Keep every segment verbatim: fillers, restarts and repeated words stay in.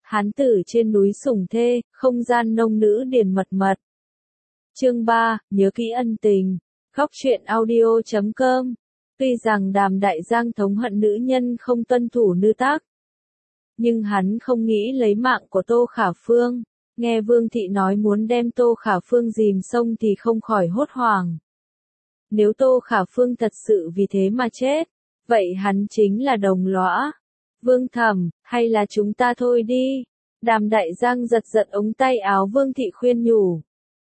Hán tử trên núi sủng thê, không gian nông nữ điền mật mật. Chương ba, nhớ kỹ ân tình. Khóc chuyện audio chấm com. Tuy rằng Đàm Đại Giang thống hận nữ nhân không tuân thủ nữ tác, nhưng hắn không nghĩ lấy mạng của Tô Khả Phương. Nghe Vương Thị nói muốn đem Tô Khả Phương dìm sông thì không khỏi hốt hoảng. Nếu Tô Khả Phương thật sự vì thế mà chết, vậy hắn chính là đồng lõa. Vương Thẩm, hay là chúng ta thôi đi. Đàm Đại Giang giật giật ống tay áo Vương Thị khuyên nhủ.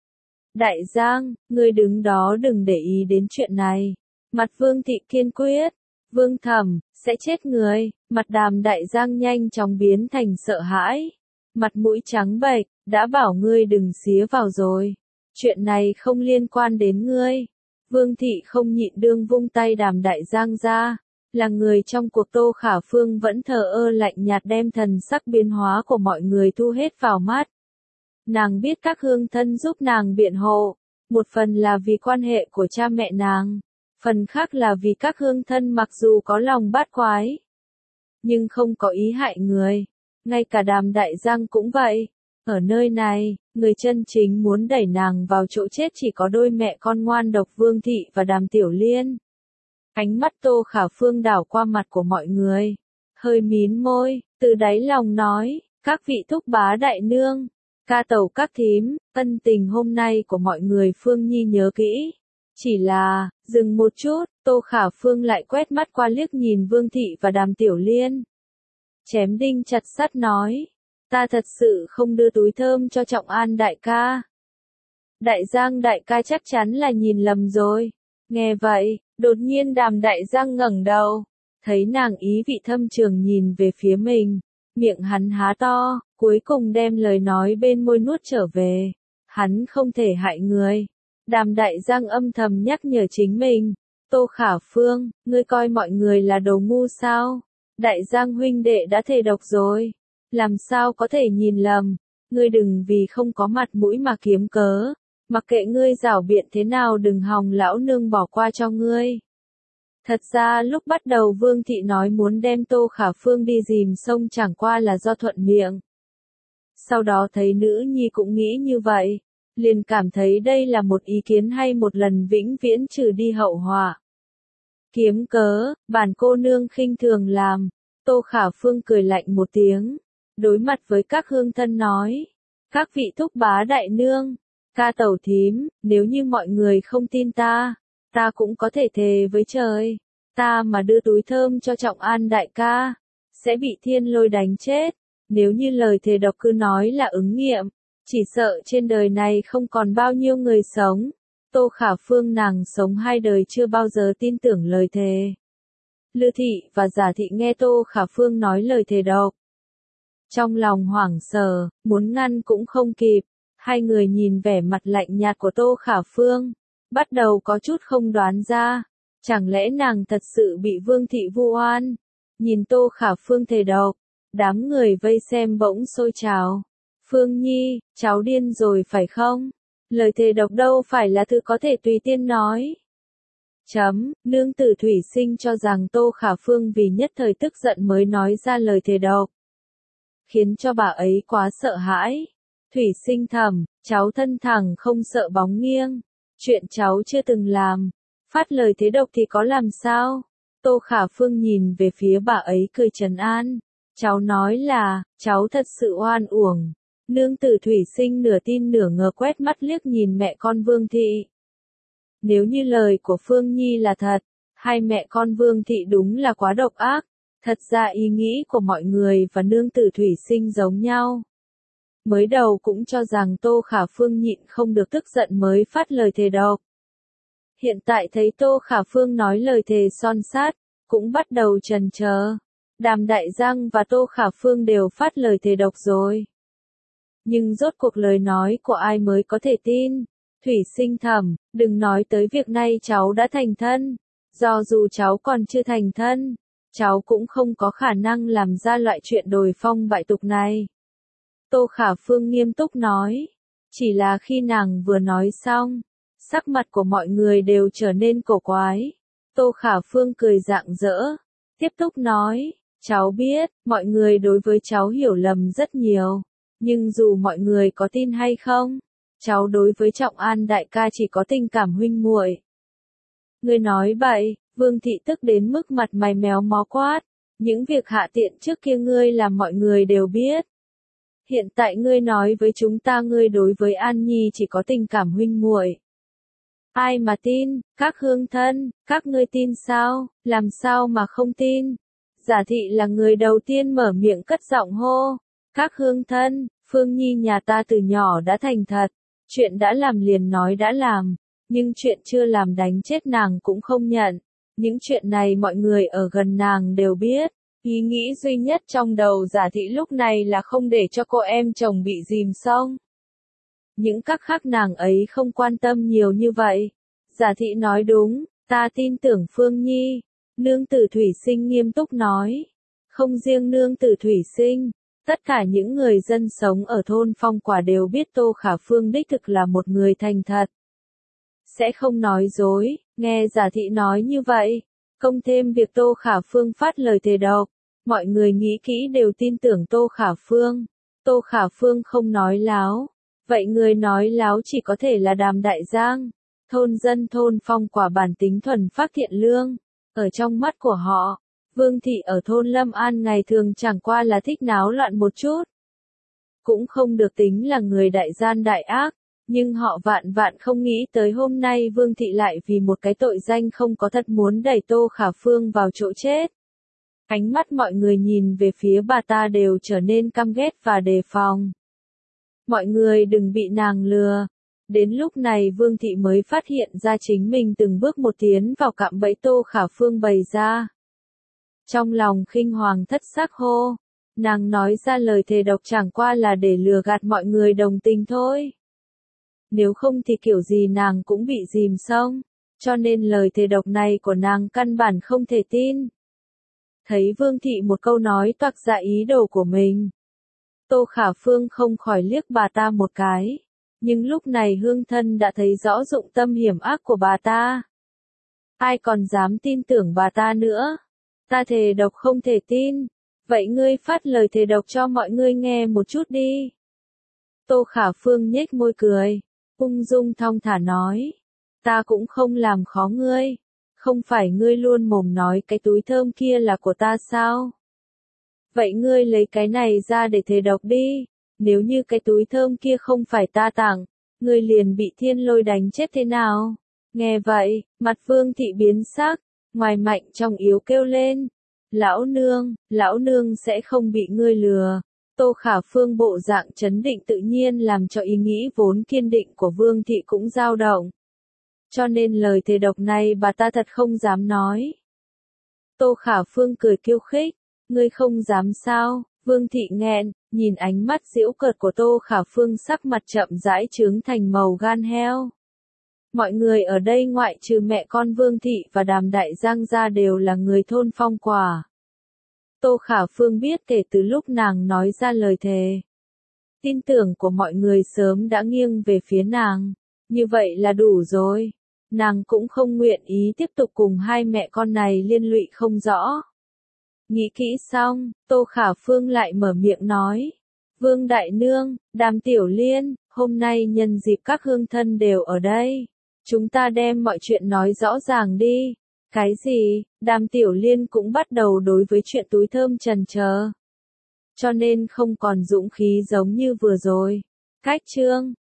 Đại Giang, ngươi đứng đó đừng để ý đến chuyện này. Mặt Vương Thị kiên quyết. Vương Thẩm, sẽ chết người. Mặt Đàm Đại Giang nhanh chóng biến thành sợ hãi. Mặt mũi trắng bệch, đã bảo ngươi đừng xía vào rồi. Chuyện này không liên quan đến ngươi. Vương Thị không nhịn đương vung tay Đàm Đại Giang ra. Là người trong cuộc Tô Khả Phương vẫn thờ ơ lạnh nhạt đem thần sắc biến hóa của mọi người thu hết vào mắt. Nàng biết các hương thân giúp nàng biện hộ, một phần là vì quan hệ của cha mẹ nàng, phần khác là vì các hương thân mặc dù có lòng bát quái, nhưng không có ý hại người. Ngay cả Đàm Đại Giang cũng vậy. Ở nơi này, người chân chính muốn đẩy nàng vào chỗ chết chỉ có đôi mẹ con ngoan độc Vương Thị và Đàm Tiểu Liên. Ánh mắt Tô Khả Phương đảo qua mặt của mọi người, hơi mím môi, từ đáy lòng nói, các vị thúc bá đại nương, ca tẩu các thím, ân tình hôm nay của mọi người Phương Nhi nhớ kỹ. Chỉ là, dừng một chút, Tô Khả Phương lại quét mắt qua liếc nhìn Vương Thị và Đàm Tiểu Liên. Chém đinh chặt sắt nói, ta thật sự không đưa túi thơm cho Trọng An đại ca. Đại Giang đại ca chắc chắn là nhìn lầm rồi. Nghe vậy, đột nhiên Đàm Đại Giang ngẩng đầu, thấy nàng ý vị thâm trường nhìn về phía mình, miệng hắn há to, cuối cùng đem lời nói bên môi nuốt trở về. Hắn không thể hại người. Đàm Đại Giang âm thầm nhắc nhở chính mình, Tô Khả Phương, ngươi coi mọi người là đồ ngu sao? Đại Giang huynh đệ đã thề độc rồi, làm sao có thể nhìn lầm? Ngươi đừng vì không có mặt mũi mà kiếm cớ. Mặc kệ ngươi giảo biện thế nào đừng hòng lão nương bỏ qua cho ngươi. Thật ra lúc bắt đầu Vương Thị nói muốn đem Tô Khả Phương đi dìm sông chẳng qua là do thuận miệng. Sau đó thấy nữ nhi cũng nghĩ như vậy, liền cảm thấy đây là một ý kiến hay một lần vĩnh viễn trừ đi hậu họa. Kiếm cớ, bản cô nương khinh thường làm. Tô Khả Phương cười lạnh một tiếng, đối mặt với các hương thân nói, các vị thúc bá đại nương, ca tẩu thím, nếu như mọi người không tin ta, ta cũng có thể thề với trời, ta mà đưa túi thơm cho Trọng An đại ca, sẽ bị thiên lôi đánh chết. Nếu như lời thề độc cứ nói là ứng nghiệm, chỉ sợ trên đời này không còn bao nhiêu người sống. Tô Khả Phương nàng sống hai đời chưa bao giờ tin tưởng lời thề. Lư Thị và Giả Thị nghe Tô Khả Phương nói lời thề độc, trong lòng hoảng sợ, muốn ngăn cũng không kịp. Hai người nhìn vẻ mặt lạnh nhạt của Tô Khả Phương, bắt đầu có chút không đoán ra, chẳng lẽ nàng thật sự bị Vương Thị vu oan? Nhìn Tô Khả Phương thề độc, đám người vây xem bỗng sôi trào. Phương Nhi, cháu điên rồi phải không? Lời thề độc đâu phải là thứ có thể tùy tiện nói. Chấm, nương tử Thủy Sinh cho rằng Tô Khả Phương vì nhất thời tức giận mới nói ra lời thề độc, khiến cho bà ấy quá sợ hãi. Thủy Sinh thầm, cháu thân thẳng không sợ bóng nghiêng, chuyện cháu chưa từng làm, phát lời thế độc thì có làm sao? Tô Khả Phương nhìn về phía bà ấy cười trấn an, cháu nói là, cháu thật sự oan uổng. Nương tử Thủy Sinh nửa tin nửa ngờ quét mắt liếc nhìn mẹ con Vương Thị. Nếu như lời của Phương Nhi là thật, hai mẹ con Vương Thị đúng là quá độc ác. Thật ra ý nghĩ của mọi người và nương tử Thủy Sinh giống nhau. Mới đầu cũng cho rằng Tô Khả Phương nhịn không được tức giận mới phát lời thề độc. Hiện tại thấy Tô Khả Phương nói lời thề son sát, cũng bắt đầu chần chờ. Đàm Đại Giang và Tô Khả Phương đều phát lời thề độc rồi. Nhưng rốt cuộc lời nói của ai mới có thể tin? Thủy Sinh thầm, đừng nói tới việc này cháu đã thành thân. Do dù cháu còn chưa thành thân, cháu cũng không có khả năng làm ra loại chuyện đồi phong bại tục này. Tô Khả Phương nghiêm túc nói. Chỉ là khi nàng vừa nói xong, sắc mặt của mọi người đều trở nên cổ quái. Tô Khả Phương cười rạng rỡ, tiếp tục nói, Cháu biết, mọi người đối với cháu hiểu lầm rất nhiều. Nhưng dù mọi người có tin hay không, cháu đối với Trọng An đại ca chỉ có tình cảm huynh muội. Ngươi nói bậy, Vương Thị tức đến mức mặt mày méo mó quát. Những việc hạ tiện trước kia ngươi làm mọi người đều biết. Hiện tại ngươi nói với chúng ta ngươi đối với An Nhi chỉ có tình cảm huynh muội. Ai mà tin, các hương thân, các ngươi tin sao, làm sao mà không tin. Giả Thị là người đầu tiên mở miệng cất giọng hô. Các hương thân, Phương Nhi nhà ta từ nhỏ đã thành thật. Chuyện đã làm liền nói đã làm. Nhưng chuyện chưa làm đánh chết nàng cũng không nhận. Những chuyện này mọi người ở gần nàng đều biết. Ý nghĩ duy nhất trong đầu Giả Thị lúc này là không để cho cô em chồng bị dìm sông. Những các khác nàng ấy không quan tâm nhiều như vậy. Giả Thị nói đúng, ta tin tưởng Phương Nhi. Nương tử Thủy Sinh nghiêm túc nói. Không riêng nương tử Thủy Sinh, tất cả những người dân sống ở thôn Phong Quả đều biết Tô Khả Phương đích thực là một người thành thật. Sẽ không nói dối, nghe Giả Thị nói như vậy. Công thêm việc Tô Khả Phương phát lời thề độc. Mọi người nghĩ kỹ đều tin tưởng Tô Khả Phương. Tô Khả Phương không nói láo. Vậy người nói láo chỉ có thể là Đàm Đại Giang. Thôn dân thôn Phong Quả bản tính thuần phác thiện lương. Ở trong mắt của họ, Vương Thị ở thôn Lâm An ngày thường chẳng qua là thích náo loạn một chút. Cũng không được tính là người đại gian đại ác. Nhưng họ vạn vạn không nghĩ tới hôm nay Vương Thị lại vì một cái tội danh không có thật muốn đẩy Tô Khả Phương vào chỗ chết. Ánh mắt mọi người nhìn về phía bà ta đều trở nên căm ghét và đề phòng. Mọi người đừng bị nàng lừa. Đến lúc này Vương Thị mới phát hiện ra chính mình từng bước một tiến vào cạm bẫy Tô Khả Phương bày ra. Trong lòng khinh hoàng thất sắc hô. Nàng nói ra lời thề độc chẳng qua là để lừa gạt mọi người đồng tình thôi. Nếu không thì kiểu gì nàng cũng bị dìm sông. Cho nên lời thề độc này của nàng căn bản không thể tin. Thấy Vương Thị một câu nói toạc ra ý đồ của mình. Tô Khả Phương không khỏi liếc bà ta một cái. Nhưng lúc này hương thân đã thấy rõ dụng tâm hiểm ác của bà ta. Ai còn dám tin tưởng bà ta nữa? Ta thề độc không thể tin. Vậy ngươi phát lời thề độc cho mọi người nghe một chút đi. Tô Khả Phương nhếch môi cười. Ung dung thong thả nói. Ta cũng không làm khó ngươi. Không phải ngươi luôn mồm nói cái túi thơm kia là của ta sao? Vậy ngươi lấy cái này ra để thề độc đi. Nếu như cái túi thơm kia không phải ta tặng, ngươi liền bị thiên lôi đánh chết thế nào? Nghe vậy, mặt Vương Thị biến sắc, ngoài mạnh trong yếu kêu lên. Lão nương, lão nương sẽ không bị ngươi lừa. Tô Khả Phương bộ dạng trấn định tự nhiên làm cho ý nghĩ vốn kiên định của Vương Thị cũng dao động. Cho nên lời thề độc này bà ta thật không dám nói. Tô Khả Phương cười khiêu khích. Ngươi không dám sao? Vương Thị nghẹn, nhìn ánh mắt giễu cợt của Tô Khả Phương sắc mặt chậm rãi trướng thành màu gan heo. Mọi người ở đây ngoại trừ mẹ con Vương Thị và Đàm Đại Giang ra đều là người thôn Phong Quả. Tô Khả Phương biết kể từ lúc nàng nói ra lời thề. Tin tưởng của mọi người sớm đã nghiêng về phía nàng. Như vậy là đủ rồi. Nàng cũng không nguyện ý tiếp tục cùng hai mẹ con này liên lụy không rõ. Nghĩ kỹ xong, Tô Khả Phương lại mở miệng nói. Vương Đại Nương, Đàm Tiểu Liên, hôm nay nhân dịp các hương thân đều ở đây. Chúng ta đem mọi chuyện nói rõ ràng đi. Cái gì? Đàm Tiểu Liên cũng bắt đầu đối với chuyện túi thơm chần chờ. Cho nên không còn dũng khí giống như vừa rồi. Cách chương